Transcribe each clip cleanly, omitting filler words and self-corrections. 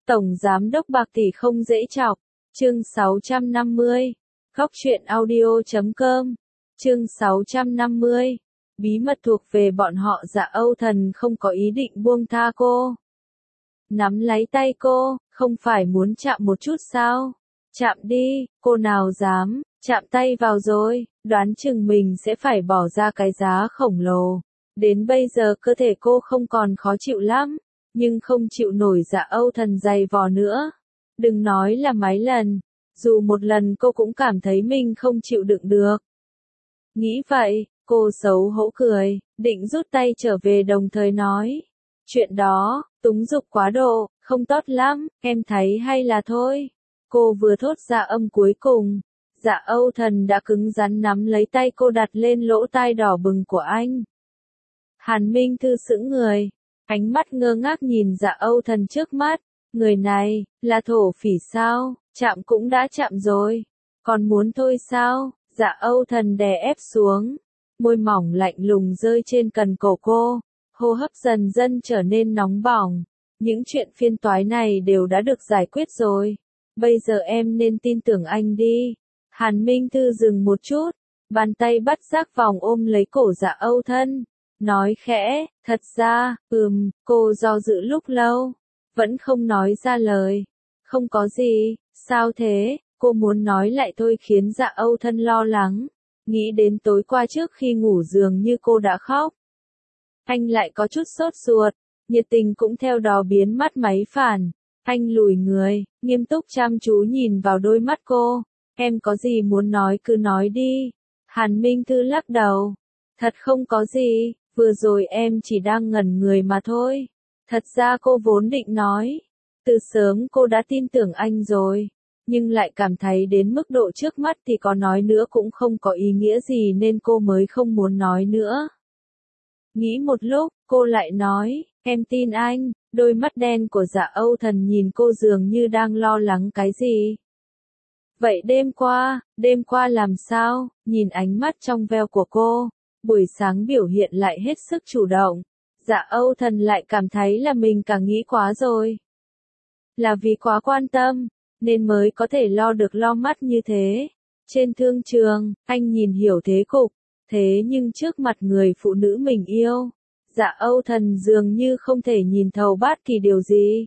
Tổng Giám đốc bạc tỷ không dễ chọc. Chương 650. Góc truyện audio.com. Chương 650. Bí mật thuộc về bọn họ. Dạ Âu Thần không có ý định buông tha cô. Nắm lấy tay cô, không phải muốn chạm một chút sao? Chạm đi, cô nào dám, chạm tay vào rồi, đoán chừng mình sẽ phải bỏ ra cái giá khổng lồ. Đến bây giờ cơ thể cô không còn khó chịu lắm, nhưng không chịu nổi Dạ Âu Thần giày vò nữa. Đừng nói là mấy lần, dù một lần cô cũng cảm thấy mình không chịu đựng được. Nghĩ vậy, cô xấu hổ cười, định rút tay trở về đồng thời nói. Chuyện đó, túng dục quá độ, không tốt lắm, em thấy hay là thôi. Cô vừa thốt ra âm cuối cùng, Dạ Âu Thần đã cứng rắn nắm lấy tay cô đặt lên lỗ tai đỏ bừng của anh. Hàn Minh Thư sững người, ánh mắt ngơ ngác nhìn Dạ Âu Thần trước mắt, người này, là thổ phỉ sao, chạm cũng đã chạm rồi, còn muốn thôi sao? Dạ Âu Thần đè ép xuống, môi mỏng lạnh lùng rơi trên cần cổ cô, hô hấp dần dần trở nên nóng bỏng. Những chuyện phiền toái này đều đã được giải quyết rồi, bây giờ em nên tin tưởng anh đi. Hàn Minh Thư dừng một chút, bàn tay bắt giác vòng ôm lấy cổ Dạ Âu Thần, nói khẽ, thật ra, cô do dự lúc lâu, vẫn không nói ra lời. Không có gì, sao thế, cô muốn nói lại thôi khiến Dạ Âu Thần lo lắng, nghĩ đến tối qua trước khi ngủ dường như cô đã khóc. Anh lại có chút sốt ruột, nhiệt tình cũng theo đó biến mất máy phản. Anh lùi người, nghiêm túc chăm chú nhìn vào đôi mắt cô. Em có gì muốn nói cứ nói đi. Hàn Minh Thư lắc đầu. Thật không có gì, vừa rồi em chỉ đang ngẩn người mà thôi. Thật ra cô vốn định nói. Từ sớm cô đã tin tưởng anh rồi. Nhưng lại cảm thấy đến mức độ trước mắt thì có nói nữa cũng không có ý nghĩa gì nên cô mới không muốn nói nữa. Nghĩ một lúc, cô lại nói, em tin anh. Đôi mắt đen của Dạ Âu Thần nhìn cô dường như đang lo lắng cái gì. Vậy đêm qua làm sao? Nhìn ánh mắt trong veo của cô, buổi sáng biểu hiện lại hết sức chủ động. Dạ Âu Thần lại cảm thấy là mình càng nghĩ quá rồi. Là vì quá quan tâm, nên mới có thể lo được lo mắt như thế. Trên thương trường, anh nhìn hiểu thế cục, thế nhưng trước mặt người phụ nữ mình yêu, Dạ Âu Thần dường như không thể nhìn thấu bất kỳ điều gì.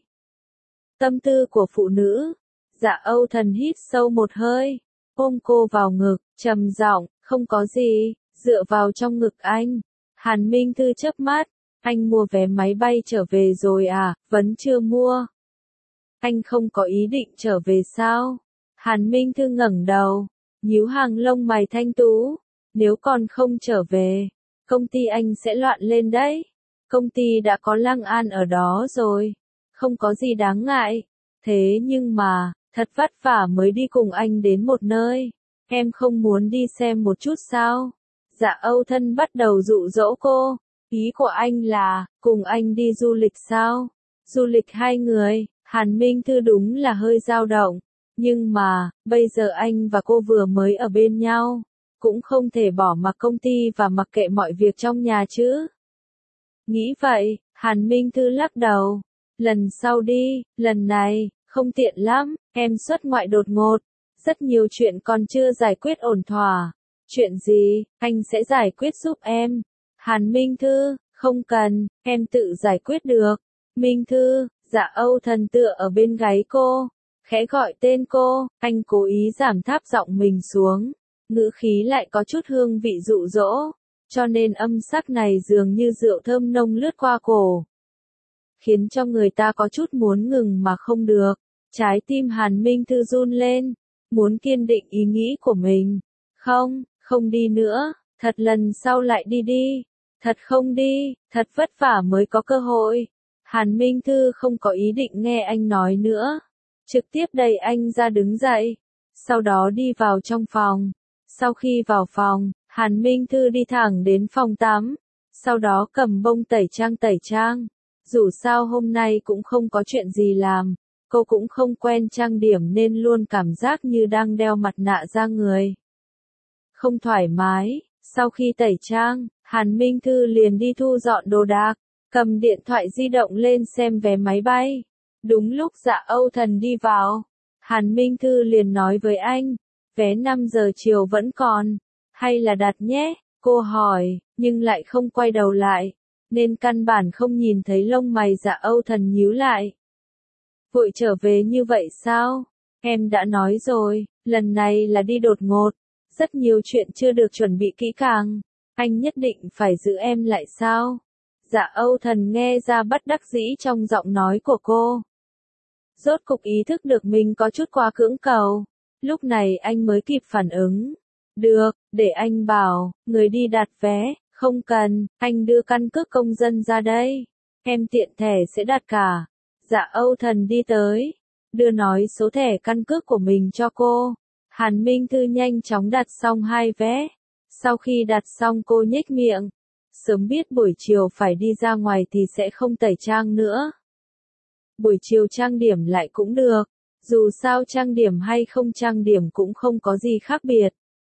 Tâm tư của phụ nữ. Dạ Âu Thần hít sâu một hơi, ôm cô vào ngực, trầm giọng, không có gì, dựa vào trong ngực anh. Hàn Minh Thư chớp mắt, anh mua vé máy bay trở về rồi à? Vẫn chưa mua. Anh không có ý định trở về sao? Hàn Minh Thư ngẩng đầu, nhíu hàng lông mày thanh tú. Nếu còn không trở về, công ty anh sẽ loạn lên đấy. Công ty đã có Lăng An ở đó rồi, không có gì đáng ngại. Thế nhưng mà, thật vất vả mới đi cùng anh đến một nơi. Em không muốn đi xem một chút sao? Dạ Âu Thần bắt đầu dụ dỗ cô. Ý của anh là, cùng anh đi du lịch sao? Du lịch hai người, Hàn Minh Thư đúng là hơi dao động. Nhưng mà, bây giờ anh và cô vừa mới ở bên nhau, cũng không thể bỏ mặc công ty và mặc kệ mọi việc trong nhà chứ. Nghĩ vậy, Hàn Minh Thư lắc đầu. Lần sau đi, lần này, không tiện lắm, em xuất ngoại đột ngột. Rất nhiều chuyện còn chưa giải quyết ổn thỏa. Chuyện gì, anh sẽ giải quyết giúp em. Hàn Minh Thư, không cần, em tự giải quyết được. Minh Thư, Dạ Âu Thần tựa ở bên gáy cô, khẽ gọi tên cô, anh cố ý giảm thấp giọng mình xuống. Ngữ khí lại có chút hương vị dụ dỗ, cho nên âm sắc này dường như rượu thơm nông lướt qua cổ, khiến cho người ta có chút muốn ngừng mà không được. Trái tim Hàn Minh Thư run lên, muốn kiên định ý nghĩ của mình. Không đi nữa, thật lần sau lại đi đi. Thật không đi, thật vất vả mới có cơ hội. Hàn Minh Thư không có ý định nghe anh nói nữa, trực tiếp đẩy anh ra đứng dậy, sau đó đi vào trong phòng. Sau khi vào phòng, Hàn Minh Thư đi thẳng đến phòng tắm, sau đó cầm bông tẩy trang. Dù sao hôm nay cũng không có chuyện gì làm, cô cũng không quen trang điểm nên luôn cảm giác như đang đeo mặt nạ ra người. Không thoải mái, sau khi tẩy trang, Hàn Minh Thư liền đi thu dọn đồ đạc, cầm điện thoại di động lên xem vé máy bay. Đúng lúc Dạ Âu Thần đi vào, Hàn Minh Thư liền nói với anh, vé 5 giờ chiều vẫn còn, hay là đặt nhé, cô hỏi, nhưng lại không quay đầu lại, nên căn bản không nhìn thấy lông mày Dạ Âu Thần nhíu lại. Vội trở về như vậy sao? Em đã nói rồi, lần này là đi đột ngột, rất nhiều chuyện chưa được chuẩn bị kỹ càng, anh nhất định phải giữ em lại sao? Dạ Âu Thần nghe ra bất đắc dĩ trong giọng nói của cô. Rốt cục ý thức được mình có chút quá cưỡng cầu, lúc này anh mới kịp phản ứng. Được, để anh bảo, người đi đặt vé, không cần, anh đưa căn cước công dân ra đây. Em tiện thẻ sẽ đặt cả. Dạ Âu Thần đi tới, đưa nói số thẻ căn cước của mình cho cô. Hàn Minh Thư nhanh chóng đặt xong 2 vé. Sau khi đặt xong cô nhếch miệng. Sớm biết buổi chiều phải đi ra ngoài thì sẽ không tẩy trang nữa. Buổi chiều trang điểm lại cũng được. Dù sao trang điểm hay không trang điểm cũng không có gì khác biệt.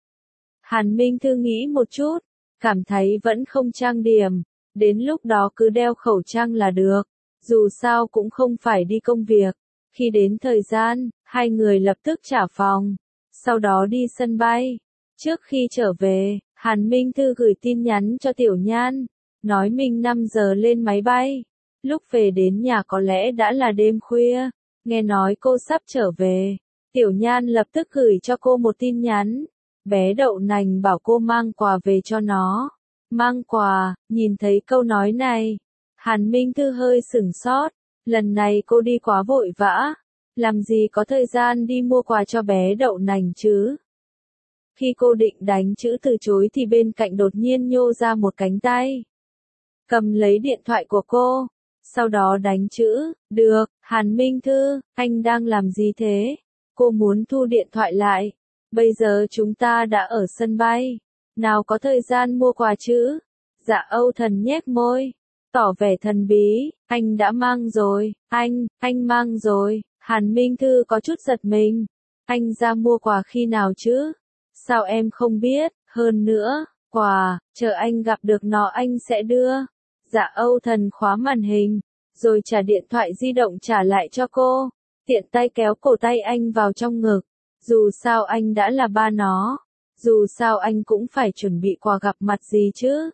Hàn Minh Thư nghĩ một chút, cảm thấy vẫn không trang điểm. Đến lúc đó cứ đeo khẩu trang là được. Dù sao cũng không phải đi công việc. Khi đến thời gian, hai người lập tức trả phòng. Sau đó đi sân bay. Trước khi trở về, Hàn Minh Thư gửi tin nhắn cho Tiểu Nhan. Nói mình 5 giờ lên máy bay. Lúc về đến nhà có lẽ đã là đêm khuya. Nghe nói cô sắp trở về. Tiểu Nhan lập tức gửi cho cô một tin nhắn. Bé đậu nành bảo cô mang quà về cho nó. Mang quà, nhìn thấy câu nói này. Hàn Minh Thư hơi sửng sốt. Lần này cô đi quá vội vã. Làm gì có thời gian đi mua quà cho bé đậu nành chứ? Khi cô định đánh chữ từ chối thì bên cạnh đột nhiên nhô ra một cánh tay. Cầm lấy điện thoại của cô. Sau đó đánh chữ, được, Hàn Minh Thư, anh đang làm gì thế? Cô muốn thu điện thoại lại. Bây giờ chúng ta đã ở sân bay. Nào có thời gian mua quà chứ? Dạ Âu Thần nhếch môi. Tỏ vẻ thần bí, anh đã mang rồi, anh mang rồi. Hàn Minh Thư có chút giật mình. Anh ra mua quà khi nào chứ? Sao em không biết, hơn nữa, quà, chờ anh gặp được nó anh sẽ đưa. Dạ Âu Thần khóa màn hình, rồi trả điện thoại di động trả lại cho cô. Tiện tay kéo cổ tay anh vào trong ngực. Dù sao anh đã là ba nó. Dù sao anh cũng phải chuẩn bị quà gặp mặt gì chứ.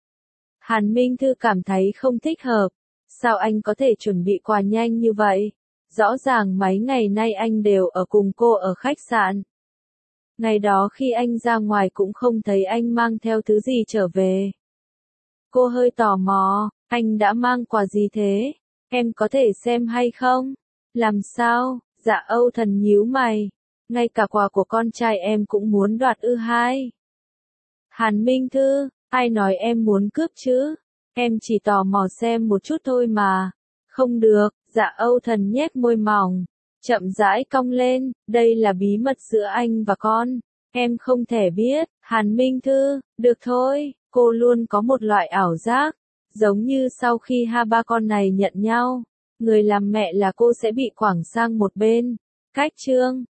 Hàn Minh Thư cảm thấy không thích hợp. Sao anh có thể chuẩn bị quà nhanh như vậy? Rõ ràng mấy ngày nay anh đều ở cùng cô ở khách sạn. Ngày đó khi anh ra ngoài cũng không thấy anh mang theo thứ gì trở về. Cô hơi tò mò, anh đã mang quà gì thế? Em có thể xem hay không? Làm sao? Dạ Âu Thần nhíu mày. Ngay cả quà của con trai em cũng muốn đoạt ư hai. Hàn Minh Thư, ai nói em muốn cướp chứ? Em chỉ tò mò xem một chút thôi mà. Không được, Dạ Âu Thần nhếch môi mỏng. Chậm rãi cong lên, đây là bí mật giữa anh và con. Em không thể biết, Hàn Minh Thư, được thôi, cô luôn có một loại ảo giác. Giống như sau khi ba con này nhận nhau, người làm mẹ là cô sẽ bị quẳng sang một bên. Cách chương